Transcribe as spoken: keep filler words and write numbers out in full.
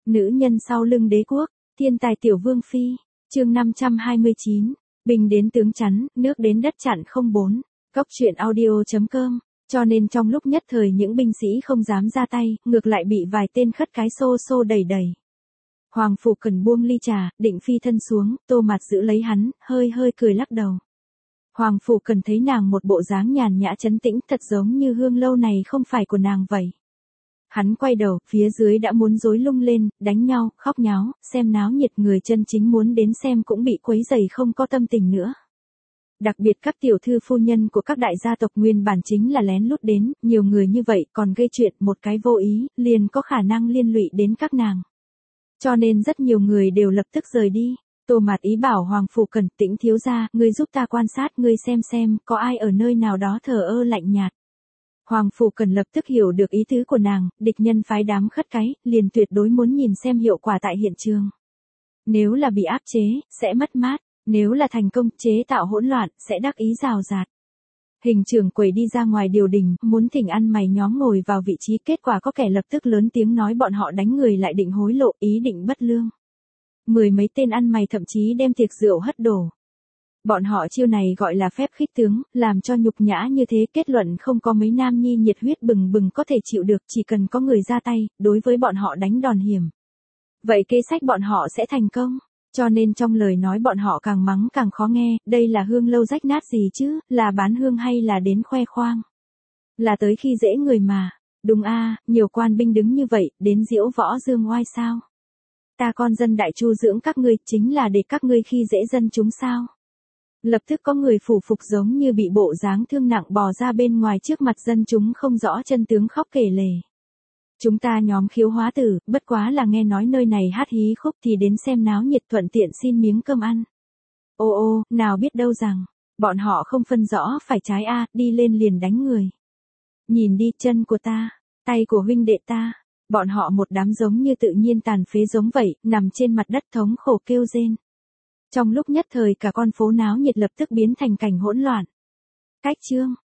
Nữ nhân sau lưng đế quốc, thiên tài tiểu vương phi, chương năm trăm hai mươi chín, binh đến tướng chắn, nước đến đất chặn không bốn, cốc truyện audio chấm com, cho nên trong lúc nhất thời những binh sĩ không dám ra tay, ngược lại bị vài tên khất cái xô xô đẩy đẩy. Hoàng Phủ Cần buông ly trà, định phi thân xuống, Tô Mạt giữ lấy hắn, hơi hơi cười lắc đầu. Hoàng Phủ Cần thấy nàng một bộ dáng nhàn nhã trấn tĩnh, thật giống như hương lâu này không phải của nàng vậy. Hắn quay đầu, phía dưới đã muốn rối lung lên, đánh nhau, khóc nháo, xem náo nhiệt, người chân chính muốn đến xem cũng bị quấy rầy không có tâm tình nữa. Đặc biệt các tiểu thư phu nhân của các đại gia tộc nguyên bản chính là lén lút đến, nhiều người như vậy còn gây chuyện một cái vô ý, liền có khả năng liên lụy đến các nàng. Cho nên rất nhiều người đều lập tức rời đi. Tô Mạt ý bảo Hoàng Phủ Cần, Tĩnh thiếu gia, ngươi giúp ta quan sát, ngươi xem xem, có ai ở nơi nào đó thờ ơ lạnh nhạt. Hoàng Phủ Cần lập tức hiểu được ý tứ của nàng, địch nhân phái đám khất cái, liền tuyệt đối muốn nhìn xem hiệu quả tại hiện trường. Nếu là bị áp chế, sẽ mất mát, nếu là thành công, chế tạo hỗn loạn, sẽ đắc ý rào rạt. Hình trưởng quầy đi ra ngoài điều đình, muốn thỉnh ăn mày nhóm ngồi vào vị trí, kết quả có kẻ lập tức lớn tiếng nói bọn họ đánh người lại định hối lộ, ý định bất lương. Mười mấy tên ăn mày thậm chí đem tiệc rượu hất đổ. Bọn họ chiêu này gọi là phép khích tướng, làm cho nhục nhã như thế, kết luận không có mấy nam nhi nhiệt huyết bừng bừng có thể chịu được, chỉ cần có người ra tay, đối với bọn họ đánh đòn hiểm. Vậy kế sách bọn họ sẽ thành công, cho nên trong lời nói bọn họ càng mắng càng khó nghe, đây là hương lâu rách nát gì chứ, là bán hương hay là đến khoe khoang. Là tới khi dễ người mà, đúng a, nhiều quan binh đứng như vậy, đến diễu võ dương oai sao. Ta con dân đại chu dưỡng các ngươi chính là để các ngươi khi dễ dân chúng sao. Lập tức có người phủ phục giống như bị bộ dáng thương nặng bò ra bên ngoài trước mặt dân chúng không rõ chân tướng khóc kể lể. Chúng ta nhóm Khiếu Hóa Tử, bất quá là nghe nói nơi này hát hí khúc thì đến xem náo nhiệt, thuận tiện xin miếng cơm ăn. Ô ô, nào biết đâu rằng, bọn họ không phân rõ phải trái a, đi lên liền đánh người. Nhìn đi, chân của ta, tay của huynh đệ ta, bọn họ một đám giống như tự nhiên tàn phế giống vậy, nằm trên mặt đất thống khổ kêu rên. Trong lúc nhất thời cả con phố náo nhiệt lập tức biến thành cảnh hỗn loạn. Cách chương,